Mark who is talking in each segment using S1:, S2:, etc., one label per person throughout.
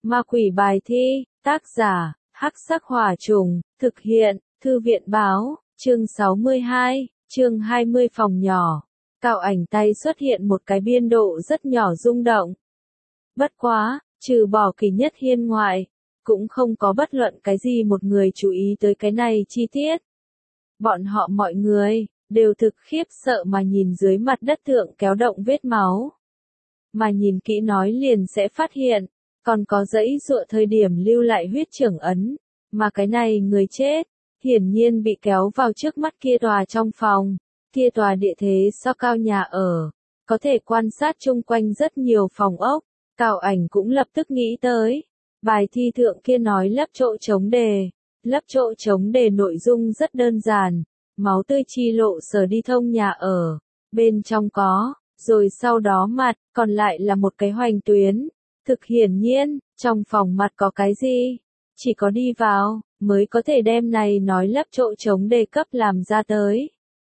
S1: Ma quỷ bài thi, tác giả, Hắc Sắc Hỏa Trùng, thực hiện, Thư viện báo, chương 62, chương 20 phòng nhỏ. Cao ảnh tay xuất hiện một cái biên độ rất nhỏ rung động. Bất quá, trừ bỏ Kỳ Nhất Hiên ngoại, cũng không có bất luận cái gì một người chú ý tới cái này chi tiết. Bọn họ mọi người, đều thực khiếp sợ mà nhìn dưới mặt đất thượng kéo động vết máu. Mà nhìn kỹ nói liền sẽ phát hiện, còn có dãy dụa thời điểm lưu lại huyết trưởng ấn, mà cái này người chết, hiển nhiên bị kéo vào trước mắt kia tòa trong phòng, kia tòa địa thế so cao nhà ở, có thể quan sát chung quanh rất nhiều phòng ốc. Cao ảnh cũng lập tức nghĩ tới, bài thi thượng kia nói lấp chỗ trống đề. Lấp chỗ trống đề nội dung rất đơn giản, máu tươi chi lộ sở đi thông nhà ở, bên trong có, rồi sau đó mặt, còn lại là một cái hoành tuyến. Thực hiển nhiên, trong phòng mặt có cái gì? Chỉ có đi vào, mới có thể đem này nói lấp chỗ trống đề cấp làm ra tới.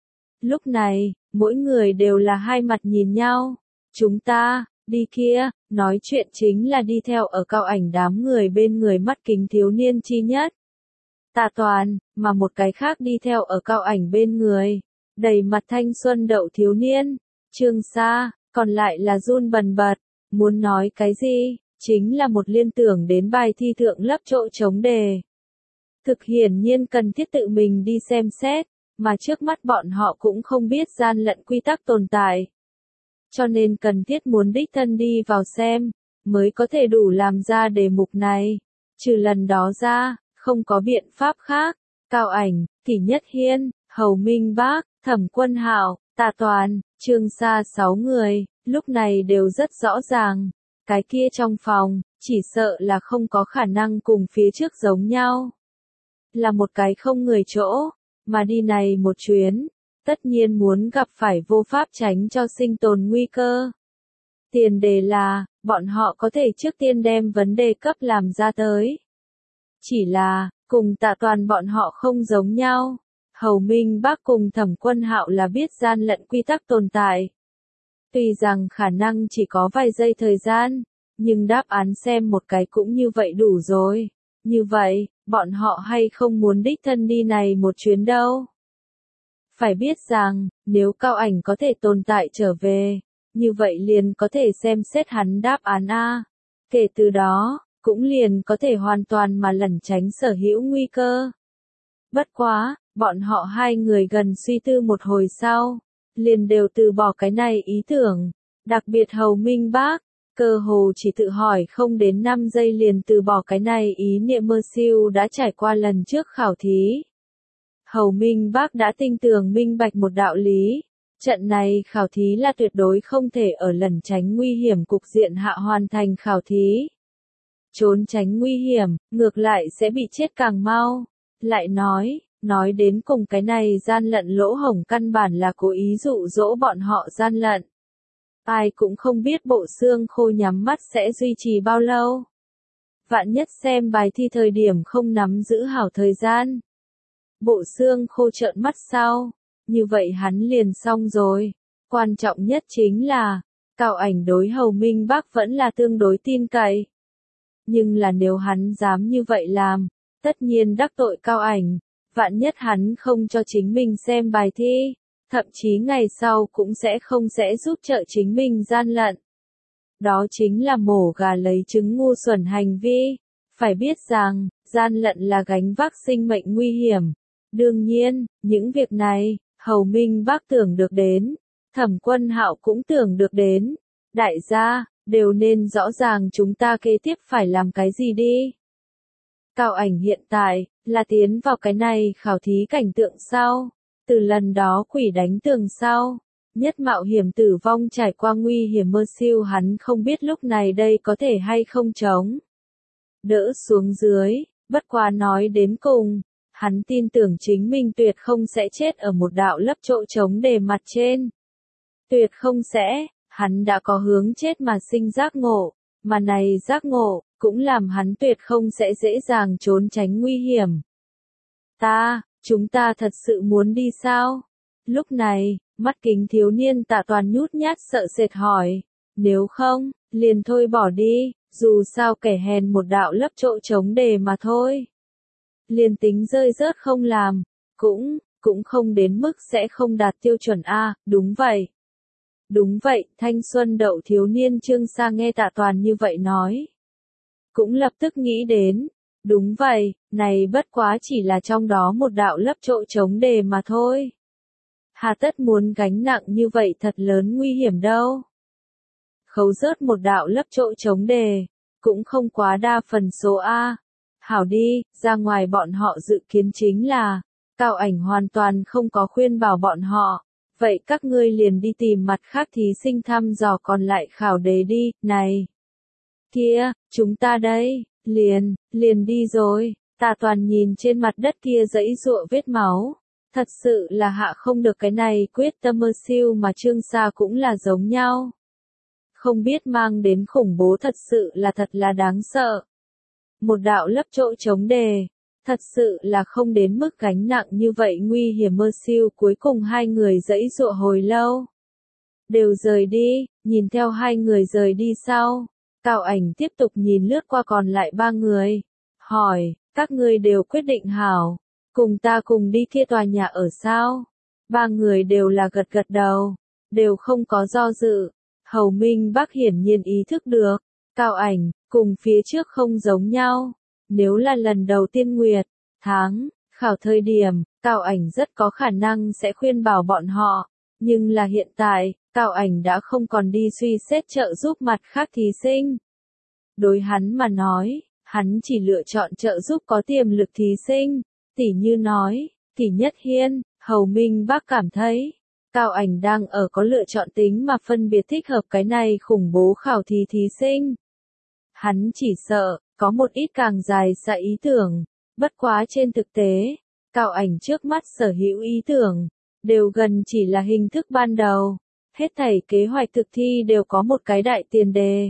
S1: Lúc này, mỗi người đều là hai mặt nhìn nhau. Chúng ta, đi kia, nói chuyện chính là đi theo ở Cao ảnh đám người bên người mắt kính thiếu niên chi nhất. Tạ Toàn, mà một cái khác đi theo ở Cao ảnh bên người, đầy mặt thanh xuân đậu thiếu niên, Trương Sa, còn lại là run bần bật, muốn nói cái gì, chính là một liên tưởng đến bài thi thượng lấp chỗ trống đề. Thực hiển nhiên cần thiết tự mình đi xem xét, mà trước mắt bọn họ cũng không biết gian lận quy tắc tồn tại. Cho nên cần thiết muốn đích thân đi vào xem, mới có thể đủ làm ra đề mục này. Trừ lần đó ra, không có biện pháp khác. Cao ảnh, Kỳ Nhất Hiên, Hầu Minh Bác, Thẩm Quân Hạo, Tạ Toàn, Trương Sa 6 người, lúc này đều rất rõ ràng. Cái kia trong phòng, chỉ sợ là không có khả năng cùng phía trước giống nhau. Là một cái không người chỗ, mà đi này một chuyến, tất nhiên muốn gặp phải vô pháp tránh cho sinh tồn nguy cơ. Tiền đề là, bọn họ có thể trước tiên đem vấn đề cấp làm ra tới. Chỉ là, cùng Tạ Toàn bọn họ không giống nhau. Hầu Minh Bác cùng Thẩm Quân Hạo là biết gian lận quy tắc tồn tại. Tuy rằng khả năng chỉ có vài giây thời gian, nhưng đáp án xem một cái cũng như vậy đủ rồi. Như vậy, bọn họ hay không muốn đích thân đi này một chuyến đâu. Phải biết rằng, nếu Cao ảnh có thể tồn tại trở về, như vậy liền có thể xem xét hắn đáp án A. Kể từ đó, cũng liền có thể hoàn toàn mà lẩn tránh sở hữu nguy cơ. Bất quá, bọn họ hai người gần suy tư một hồi sau, liền đều từ bỏ cái này ý tưởng. Đặc biệt Hầu Minh Bác, cơ hồ chỉ tự hỏi không đến 5 giây liền từ bỏ cái này ý niệm mơ siêu đã trải qua lần trước khảo thí. Hầu Minh Bác đã tinh tường minh bạch một đạo lý, trận này khảo thí là tuyệt đối không thể ở lẩn tránh nguy hiểm cục diện hạ hoàn thành khảo thí. Trốn tránh nguy hiểm, ngược lại sẽ bị chết càng mau. Lại nói đến cùng cái này gian lận lỗ hổng căn bản là cố ý dụ dỗ bọn họ gian lận. Ai cũng không biết bộ xương khô nhắm mắt sẽ duy trì bao lâu. Vạn nhất xem bài thi thời điểm không nắm giữ hảo thời gian. Bộ xương khô trợn mắt sau, như vậy hắn liền xong rồi. Quan trọng nhất chính là, Cao ảnh đối Hầu Minh Bác vẫn là tương đối tin cậy. Nhưng là nếu hắn dám như vậy làm, tất nhiên đắc tội Cao ảnh, vạn nhất hắn không cho chính mình xem bài thi, thậm chí ngày sau cũng sẽ giúp trợ chính mình gian lận. Đó chính là mổ gà lấy trứng ngu xuẩn hành vi. Phải biết rằng, gian lận là gánh vác sinh mệnh nguy hiểm. Đương nhiên, những việc này, Hầu Minh Bác tưởng được đến, Thẩm Quân Hạo cũng tưởng được đến. Đại gia, đều nên rõ ràng chúng ta kế tiếp phải làm cái gì đi. Cao ảnh hiện tại, là tiến vào cái này khảo thí cảnh tượng sau. Từ lần đó quỷ đánh tường sau, nhất mạo hiểm tử vong trải qua nguy hiểm mơ siêu hắn không biết lúc này đây có thể hay không chống đỡ xuống dưới. Bất quá nói đến cùng, hắn tin tưởng chính mình tuyệt không sẽ chết ở một đạo lấp chỗ trống đề mặt trên. Tuyệt không sẽ, hắn đã có hướng chết mà sinh giác ngộ, mà này giác ngộ, cũng làm hắn tuyệt không sẽ dễ dàng trốn tránh nguy hiểm. Chúng ta thật sự muốn đi sao? Lúc này, mắt kính thiếu niên Tạ Toàn nhút nhát sợ sệt hỏi, nếu không, liền thôi bỏ đi, Dù sao kẻ hèn một đạo lấp chỗ trống đề mà thôi. Liền tính rơi rớt không làm, cũng không đến mức sẽ không đạt tiêu chuẩn A, đúng vậy. Đúng vậy, thanh xuân đậu thiếu niên Trương Sa nghe Tạ Toàn như vậy nói. Cũng lập tức nghĩ đến, đúng vậy, này bất quá chỉ là trong đó một đạo lấp chỗ trống đề mà thôi. Hà tất muốn gánh nặng như vậy thật lớn nguy hiểm đâu. Khấu rớt một đạo lấp chỗ trống đề, cũng không quá đa phần số A. Hảo đi, ra ngoài bọn họ dự kiến chính là, Cao Ảnh hoàn toàn không có khuyên bảo bọn họ. Vậy các ngươi liền đi tìm mặt khác thí sinh thăm dò còn lại khảo đề đi, này. Kia, chúng ta đây, liền đi rồi. Tạ Toàn nhìn trên mặt đất kia dãy giụa vết máu. Thật sự là hạ không được cái này quyết tâm mơ siêu mà Trương Sa cũng là giống nhau. Không biết mang đến khủng bố thật sự là đáng sợ. Một đạo lấp chỗ trống đề. Thật sự là không đến mức gánh nặng như vậy nguy hiểm mơ siêu cuối cùng hai người dãy dụa hồi lâu. Đều rời đi, nhìn theo hai người rời đi sau. Cao Ảnh tiếp tục nhìn lướt qua còn lại ba người. Hỏi, các ngươi đều quyết định hảo. Cùng ta cùng đi kia tòa nhà ở sao? Ba người đều là gật gật đầu. Đều không có do dự. Hầu Minh Bắc hiển nhiên ý thức được. Cao Ảnh, cùng phía trước không giống nhau. Nếu là lần đầu tiên Nguyệt, tháng, khảo thời điểm, Cao Ảnh rất có khả năng sẽ khuyên bảo bọn họ. Nhưng là hiện tại, Cao Ảnh đã không còn đi suy xét trợ giúp mặt khác thí sinh. Đối hắn mà nói, hắn chỉ lựa chọn trợ giúp có tiềm lực thí sinh. Tỉ như nói, Kỷ Nhất Hiên, Hầu Minh Bắc cảm thấy, Cao Ảnh đang ở có lựa chọn tính mà phân biệt thích hợp cái này khủng bố khảo thí sinh. Hắn chỉ sợ, có một ít càng dài xa ý tưởng, bất quá trên thực tế, Cao Ảnh trước mắt sở hữu ý tưởng, đều gần chỉ là hình thức ban đầu, hết thảy kế hoạch thực thi đều có một cái đại tiền đề.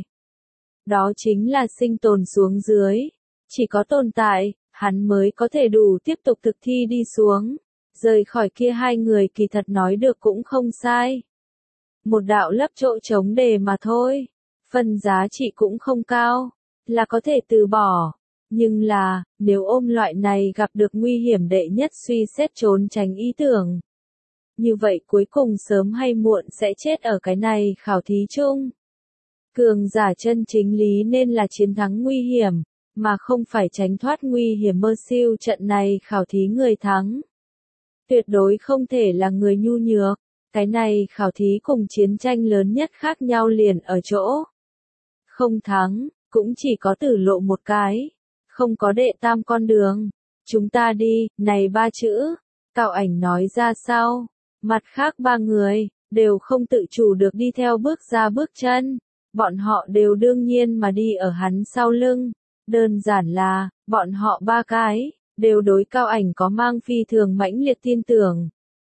S1: Đó chính là sinh tồn xuống dưới, chỉ có tồn tại, hắn mới có thể đủ tiếp tục thực thi đi xuống. Rời khỏi kia hai người kỳ thật nói được cũng không sai. Một đạo lấp chỗ trống đề mà thôi, phần giá trị cũng không cao, là có thể từ bỏ. Nhưng là, nếu ôm loại này gặp được nguy hiểm đệ nhất suy xét trốn tránh ý tưởng. Như vậy cuối cùng sớm hay muộn sẽ chết ở cái này khảo thí chung. Cường giả chân chính lý nên là chiến thắng nguy hiểm, mà không phải tránh thoát nguy hiểm mơ siêu trận này khảo thí người thắng. Tuyệt đối không thể là người nhu nhược, cái này khảo thí cùng chiến tranh lớn nhất khác nhau liền ở chỗ. Không thắng, cũng chỉ có tử lộ một cái, không có đệ tam con đường. Chúng ta đi, này ba chữ, Cao Ảnh nói ra sau, mặt khác ba người, đều không tự chủ được đi theo bước ra bước chân, bọn họ đều đương nhiên mà đi ở hắn sau lưng, đơn giản là, bọn họ ba cái, đều đối Cao Ảnh có mang phi thường mãnh liệt tin tưởng.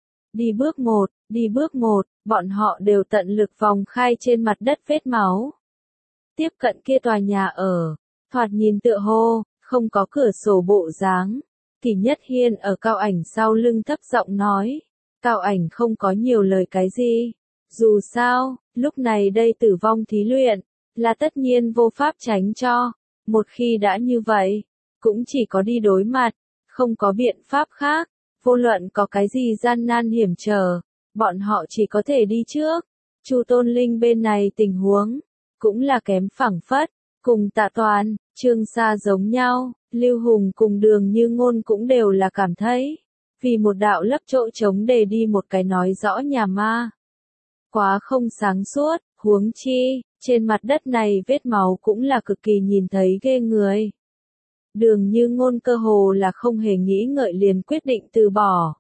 S1: Đi bước một, bọn họ đều tận lực vòng khai trên mặt đất vết máu. Tiếp cận kia tòa nhà ở, thoạt nhìn tựa hồ, không có cửa sổ bộ dáng. Kỷ Nhất Hiên ở Cao Ảnh sau lưng thấp giọng nói. Cao Ảnh không có nhiều lời cái gì. Dù sao, lúc này đây tử vong thí luyện, là tất nhiên vô pháp tránh cho. Một khi đã như vậy, cũng chỉ có đi đối mặt, không có biện pháp khác. Vô luận có cái gì gian nan hiểm trở, bọn họ chỉ có thể đi trước. Chu Tôn Linh bên này tình huống, cũng là kém phẳng phất, cùng Tạ Toàn, Trương Sa giống nhau, Lưu Hùng cùng Đường Như Ngôn cũng đều là cảm thấy, vì một đạo lấp chỗ trống để đi một cái nói rõ nhà ma. Quá không sáng suốt, huống chi, trên mặt đất này vết máu cũng là cực kỳ nhìn thấy ghê người. Đường Như Ngôn cơ hồ là không hề nghĩ ngợi liền quyết định từ bỏ.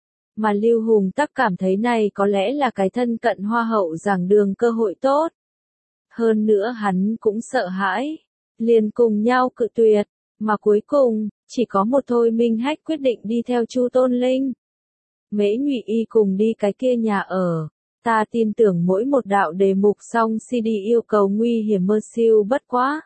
S1: Mà Lưu Hùng tắc cảm thấy này có lẽ là cái thân cận hoa hậu giảng đường cơ hội tốt. Hơn nữa hắn cũng sợ hãi, liền cùng nhau cự tuyệt, mà cuối cùng, chỉ có một Thôi Minh Hách quyết định đi theo Chu Tôn Linh. Mễ Nhụy Y cùng đi cái kia nhà ở, ta tin tưởng mỗi một đạo đề mục xong CD yêu cầu nguy hiểm mơ siêu bất quá.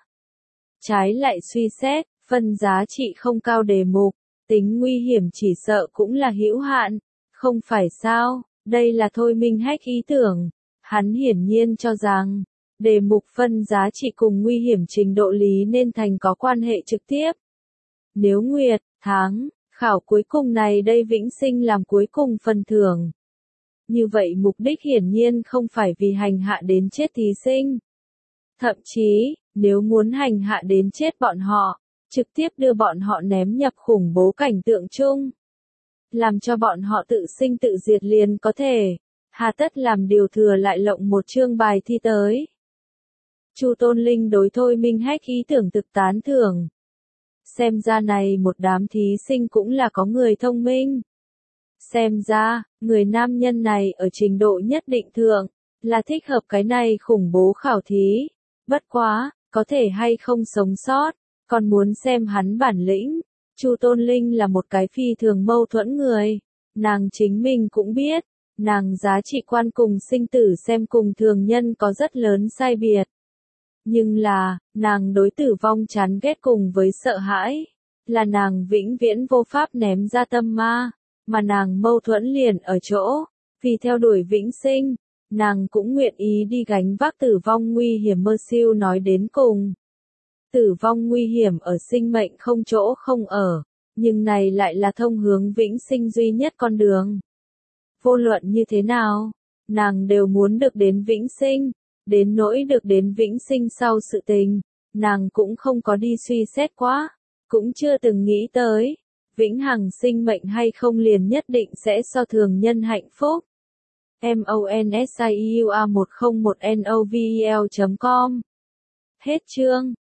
S1: Trái lại suy xét, phân giá trị không cao đề mục, tính nguy hiểm chỉ sợ cũng là hữu hạn, không phải sao, đây là Thôi Minh Hách ý tưởng, hắn hiển nhiên cho rằng, Đề mục phân giá trị cùng nguy hiểm trình độ lý nên thành có quan hệ trực tiếp. Nếu nguyệt, tháng, khảo cuối cùng này đây vĩnh sinh làm cuối cùng phần thưởng. Như vậy mục đích hiển nhiên không phải vì hành hạ đến chết thí sinh. Thậm chí, nếu muốn hành hạ đến chết bọn họ, trực tiếp đưa bọn họ ném nhập khủng bố cảnh tượng chung. Làm cho bọn họ tự sinh tự diệt liền có thể. Hà tất làm điều thừa lại lộng một chương bài thi tới. Chu Tôn Linh đối Thôi Minh Hách ý tưởng thực tán thưởng. Xem ra này một đám thí sinh cũng là có người thông minh. Xem ra, người nam nhân này ở trình độ nhất định thượng, là thích hợp cái này khủng bố khảo thí. Bất quá, có thể hay không sống sót, còn muốn xem hắn bản lĩnh. Chu Tôn Linh là một cái phi thường mâu thuẫn người. Nàng chính mình cũng biết, nàng giá trị quan cùng sinh tử xem cùng thường nhân có rất lớn sai biệt. Nhưng là, nàng đối tử vong chán ghét cùng với sợ hãi, là nàng vĩnh viễn vô pháp ném ra tâm ma, mà nàng mâu thuẫn liền ở chỗ, vì theo đuổi vĩnh sinh, nàng cũng nguyện ý đi gánh vác tử vong nguy hiểm. Mơ siêu nói đến cùng. Tử vong nguy hiểm ở sinh mệnh không chỗ không ở, nhưng này lại là thông hướng vĩnh sinh duy nhất con đường. Vô luận như thế nào, nàng đều muốn được đến vĩnh sinh. Đến nỗi được đến vĩnh sinh sau sự tình, nàng cũng không có đi suy xét quá, cũng chưa từng nghĩ tới, vĩnh hằng sinh mệnh hay không liền nhất định sẽ so thường nhân hạnh phúc. MONSIEUA101NOVEL.com Hết chương.